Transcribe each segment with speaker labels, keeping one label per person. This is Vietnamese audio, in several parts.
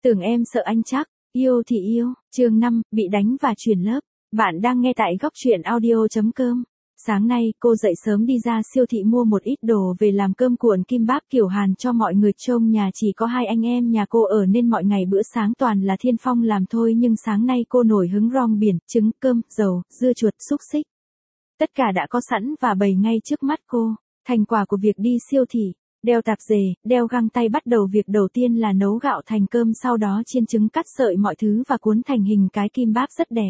Speaker 1: Tưởng em sợ anh chắc, yêu thì yêu, chương 5, bị đánh và chuyển lớp. Bạn đang nghe tại góc truyện audio.com. Sáng nay, cô dậy sớm đi ra siêu thị mua một ít đồ về làm cơm cuộn kim báp kiểu Hàn cho mọi người. Trông nhà chỉ có hai anh em nhà cô ở nên mọi ngày bữa sáng toàn là Thiên Phong làm thôi, nhưng sáng nay cô nổi hứng rong biển, trứng, cơm, dầu, dưa chuột, xúc xích. Tất cả đã có sẵn và bày ngay trước mắt cô. Thành quả của việc đi siêu thị. Đeo tạp dề, đeo găng tay. Bắt đầu việc đầu tiên là nấu gạo thành cơm, sau đó chiên trứng, cắt sợi mọi thứ và cuốn thành hình cái kim báp rất đẹp.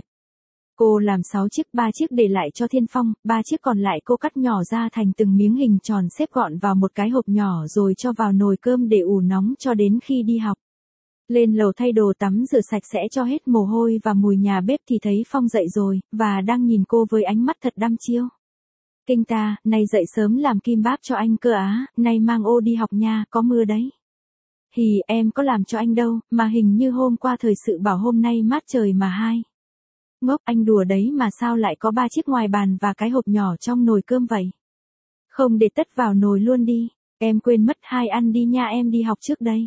Speaker 1: Cô làm 6 chiếc, 3 chiếc để lại cho Thiên Phong, 3 chiếc còn lại cô cắt nhỏ ra thành từng miếng hình tròn xếp gọn vào một cái hộp nhỏ rồi cho vào nồi cơm để ủ nóng cho đến khi đi học. Lên lầu thay đồ tắm rửa sạch sẽ cho hết mồ hôi và mùi nhà bếp thì thấy Phong dậy rồi, và đang nhìn cô với ánh mắt thật đăm chiêu. Kinh ta, này dậy sớm làm kim báp cho anh cơ á, nay mang ô đi học nha, có mưa đấy. Hì, em có làm cho anh đâu, mà hình như hôm qua thời sự bảo hôm nay mát trời mà hai. Ngốc, anh đùa đấy mà sao lại có 3 chiếc ngoài bàn và cái hộp nhỏ trong nồi cơm vậy? Không, để tất vào nồi luôn đi, em quên mất, hai ăn đi nha, em đi học trước đây.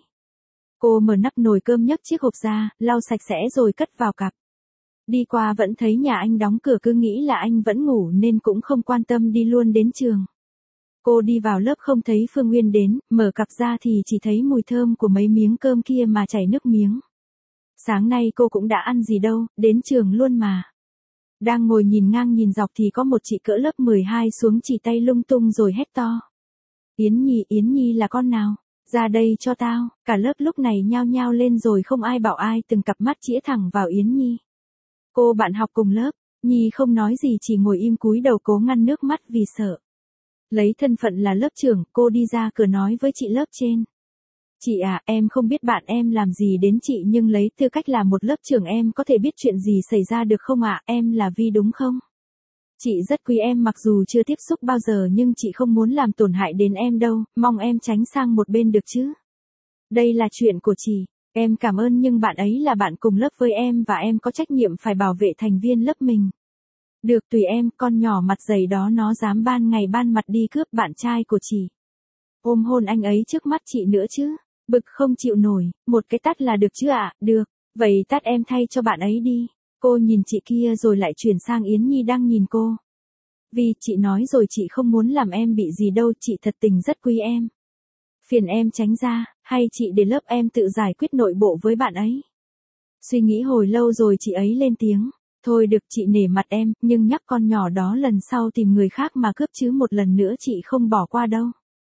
Speaker 1: Cô mở nắp nồi cơm, nhấc chiếc hộp ra, lau sạch sẽ rồi cất vào cặp. Đi qua vẫn thấy nhà anh đóng cửa, cứ nghĩ là anh vẫn ngủ nên cũng không quan tâm, đi luôn đến trường. Cô đi vào lớp không thấy Phương Nguyên đến, mở cặp ra thì chỉ thấy mùi thơm của mấy miếng cơm kia mà chảy nước miếng. Sáng nay cô cũng đã ăn gì đâu, đến trường luôn mà. Đang ngồi nhìn ngang nhìn dọc thì có một chị cỡ lớp 12 xuống chỉ tay lung tung rồi hét to. Yến Nhi là con nào? Ra đây cho tao. Cả lớp lúc này nhao nhao lên rồi không ai bảo ai, từng cặp mắt chĩa thẳng vào Yến Nhi. Cô bạn học cùng lớp, Nhi không nói gì, chỉ ngồi im cúi đầu cố ngăn nước mắt vì sợ. Lấy thân phận là lớp trưởng, cô đi ra cửa nói với chị lớp trên. Chị à, em không biết bạn em làm gì đến chị, nhưng lấy tư cách là một lớp trưởng em có thể biết chuyện gì xảy ra được không ạ? Em là Vi đúng không? Chị rất quý em, mặc dù chưa tiếp xúc bao giờ nhưng chị không muốn làm tổn hại đến em đâu, mong em tránh sang một bên được chứ. Đây là chuyện của chị. Em cảm ơn, nhưng bạn ấy là bạn cùng lớp với em và em có trách nhiệm phải bảo vệ thành viên lớp mình. Được, tùy em, con nhỏ mặt dày đó nó dám ban ngày ban mặt đi cướp bạn trai của chị. Ôm hôn anh ấy trước mắt chị nữa chứ. Bực không chịu nổi, một cái tát là được chứ ạ? Được, vậy tát em thay cho bạn ấy đi. Cô nhìn chị kia rồi lại chuyển sang Yến Nhi đang nhìn cô. Vì chị nói rồi, chị không muốn làm em bị gì đâu, chị thật tình rất quý em. Phiền em tránh ra, hay chị để lớp em tự giải quyết nội bộ với bạn ấy. Suy nghĩ hồi lâu rồi chị ấy lên tiếng. Thôi được, chị nể mặt em, nhưng nhắc con nhỏ đó lần sau tìm người khác mà cướp chứ một lần nữa chị không bỏ qua đâu.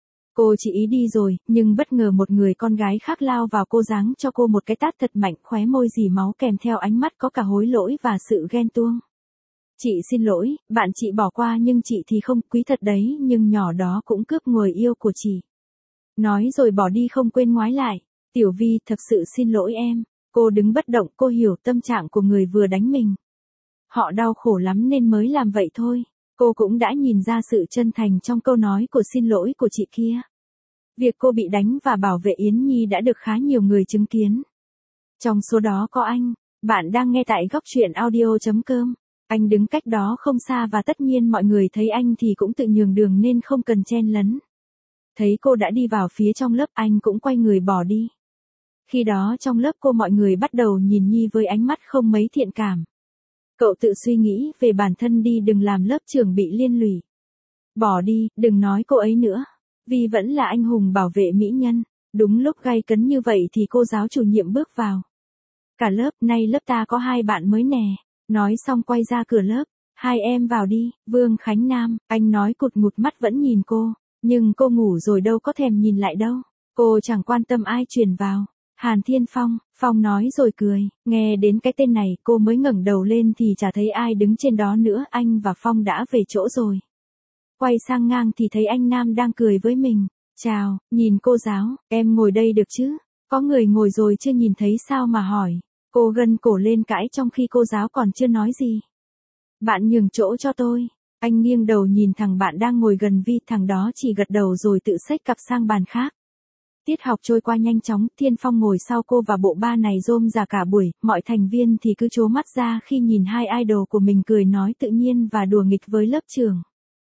Speaker 1: Cô chỉ ý đi rồi, nhưng bất ngờ một người con gái khác lao vào, cô giáng cho cô một cái tát thật mạnh, khóe môi rỉ máu kèm theo ánh mắt có cả hối lỗi và sự ghen tuông. Chị xin lỗi, bạn chị bỏ qua, nhưng chị thì không, quý thật đấy, nhưng nhỏ đó cũng cướp người yêu của chị. Nói rồi bỏ đi không quên ngoái lại. Tiểu Vi, thật sự xin lỗi em. Cô đứng bất động, cô hiểu tâm trạng của người vừa đánh mình. Họ đau khổ lắm nên mới làm vậy thôi. Cô cũng đã nhìn ra sự chân thành trong câu nói của xin lỗi của chị kia. Việc cô bị đánh và bảo vệ Yến Nhi đã được khá nhiều người chứng kiến. Trong số đó có anh. Bạn đang nghe tại góc truyện audio.com. Anh đứng cách đó không xa và tất nhiên mọi người thấy anh thì cũng tự nhường đường nên không cần chen lấn. Thấy cô đã đi vào phía trong lớp, anh cũng quay người bỏ đi. Khi đó trong lớp cô, mọi người bắt đầu nhìn Nhi với ánh mắt không mấy thiện cảm. Cậu tự suy nghĩ về bản thân đi, đừng làm lớp trưởng bị liên lụy. Bỏ đi, đừng nói cô ấy nữa. Vì vẫn là anh hùng bảo vệ mỹ nhân. Đúng lúc gay cấn như vậy thì cô giáo chủ nhiệm bước vào. Cả lớp, nay lớp ta có 2 bạn mới nè. Nói xong quay ra cửa lớp. Hai em vào đi. Vương Khánh Nam, anh nói cụt ngụt mắt vẫn nhìn cô. Nhưng cô ngủ rồi đâu có thèm nhìn lại đâu. Cô chẳng quan tâm ai truyền vào. Hàn Thiên Phong, Phong nói rồi cười. Nghe đến cái tên này cô mới ngẩng đầu lên thì chả thấy ai đứng trên đó nữa. Anh và Phong đã về chỗ rồi. Quay sang ngang thì thấy anh Nam đang cười với mình. Chào, nhìn cô giáo, em ngồi đây được chứ? Có người ngồi rồi chưa nhìn thấy sao mà hỏi. Cô gân cổ lên cãi trong khi cô giáo còn chưa nói gì. Bạn nhường chỗ cho tôi. Anh nghiêng đầu nhìn thằng bạn đang ngồi gần Vi, thằng đó chỉ gật đầu rồi tự xách cặp sang bàn khác. Tiết học trôi qua nhanh chóng, Thiên Phong ngồi sau cô và bộ ba này rôm rả cả buổi, mọi thành viên thì cứ trố mắt ra khi nhìn hai idol của mình cười nói tự nhiên và đùa nghịch với lớp trưởng.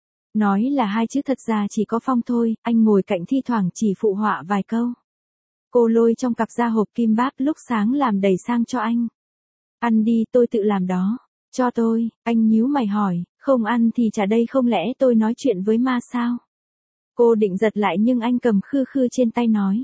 Speaker 1: Nói là hai chứ thật ra chỉ có Phong thôi, anh ngồi cạnh thi thoảng chỉ phụ họa vài câu. Cô lôi trong cặp ra hộp kim báp lúc sáng làm đầy sang cho anh. Ăn đi, tôi tự làm đó. Cho tôi, anh nhíu mày hỏi, không ăn thì trả đây, không lẽ tôi nói chuyện với ma sao? Cô định giật lại nhưng anh cầm khư khư trên tay nói.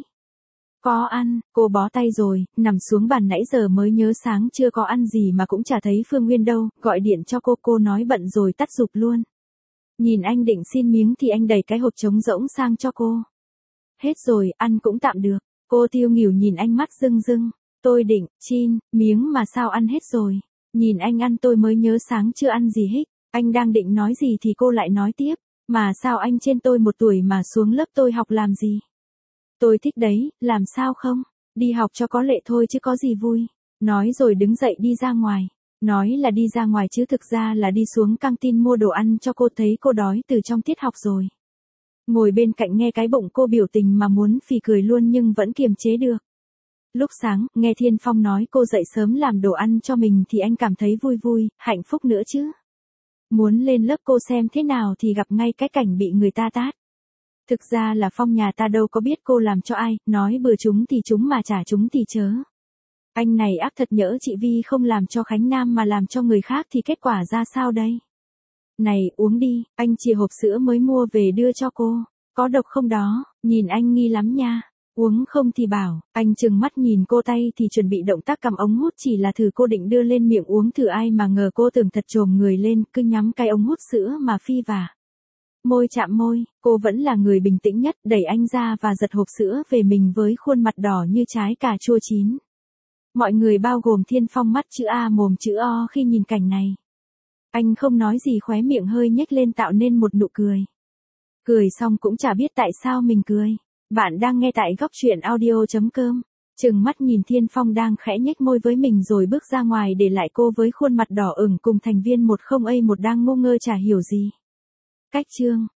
Speaker 1: Có ăn, cô bó tay rồi, nằm xuống bàn nãy giờ mới nhớ sáng chưa có ăn gì mà cũng chả thấy Phương Nguyên đâu, gọi điện cho cô nói bận rồi tắt giục luôn. Nhìn anh định xin miếng thì anh đẩy cái hộp trống rỗng sang cho cô. Hết rồi, ăn cũng tạm được. Cô tiêu nghỉu nhìn anh mắt rưng rưng. Tôi định, miếng mà sao ăn hết rồi. Nhìn anh ăn tôi mới nhớ sáng chưa ăn gì hết. Anh đang định nói gì thì cô lại nói tiếp. Mà sao anh trên tôi 1 tuổi mà xuống lớp tôi học làm gì? Tôi thích đấy, làm sao không? Đi học cho có lệ thôi chứ có gì vui. Nói rồi đứng dậy đi ra ngoài. Nói là đi ra ngoài chứ thực ra là đi xuống căng tin mua đồ ăn cho cô, thấy cô đói từ trong tiết học rồi. Ngồi bên cạnh nghe cái bụng cô biểu tình mà muốn phì cười luôn nhưng vẫn kiềm chế được. Lúc sáng, nghe Thiên Phong nói cô dậy sớm làm đồ ăn cho mình thì anh cảm thấy vui, hạnh phúc nữa chứ. Muốn lên lớp cô xem thế nào thì gặp ngay cái cảnh bị người ta tát. Thực ra là Phong nhà ta đâu có biết cô làm cho ai, nói bừa chúng thì chúng mà trả chúng thì chớ. Anh này ác thật, nhỡ chị Vi không làm cho Khánh Nam mà làm cho người khác thì kết quả ra sao đây? Này, uống đi, anh chìa hộp sữa mới mua về đưa cho cô. Có độc không đó, nhìn anh nghi lắm nha. Uống không thì bảo, anh trừng mắt nhìn cô, tay thì chuẩn bị động tác cầm ống hút, chỉ là thử cô định đưa lên miệng uống thử, ai mà ngờ cô tưởng thật trồm người lên, cứ nhắm cái ống hút sữa mà phi vào. Môi chạm môi, cô vẫn là người bình tĩnh nhất, đẩy anh ra và giật hộp sữa về mình với khuôn mặt đỏ như trái cà chua chín. Mọi người bao gồm Thiên Phong mắt chữ A mồm chữ O khi nhìn cảnh này. Anh không nói gì, khóe miệng hơi nhếch lên tạo nên một nụ cười. Cười xong cũng chả biết tại sao mình cười. Bạn đang nghe tại góc truyện audio.com. Trừng mắt nhìn Thiên Phong đang khẽ nhếch môi với mình rồi bước ra ngoài, để lại cô với khuôn mặt đỏ ửng cùng thành viên 10A1 đang ngu ngơ chả hiểu gì. Cách chương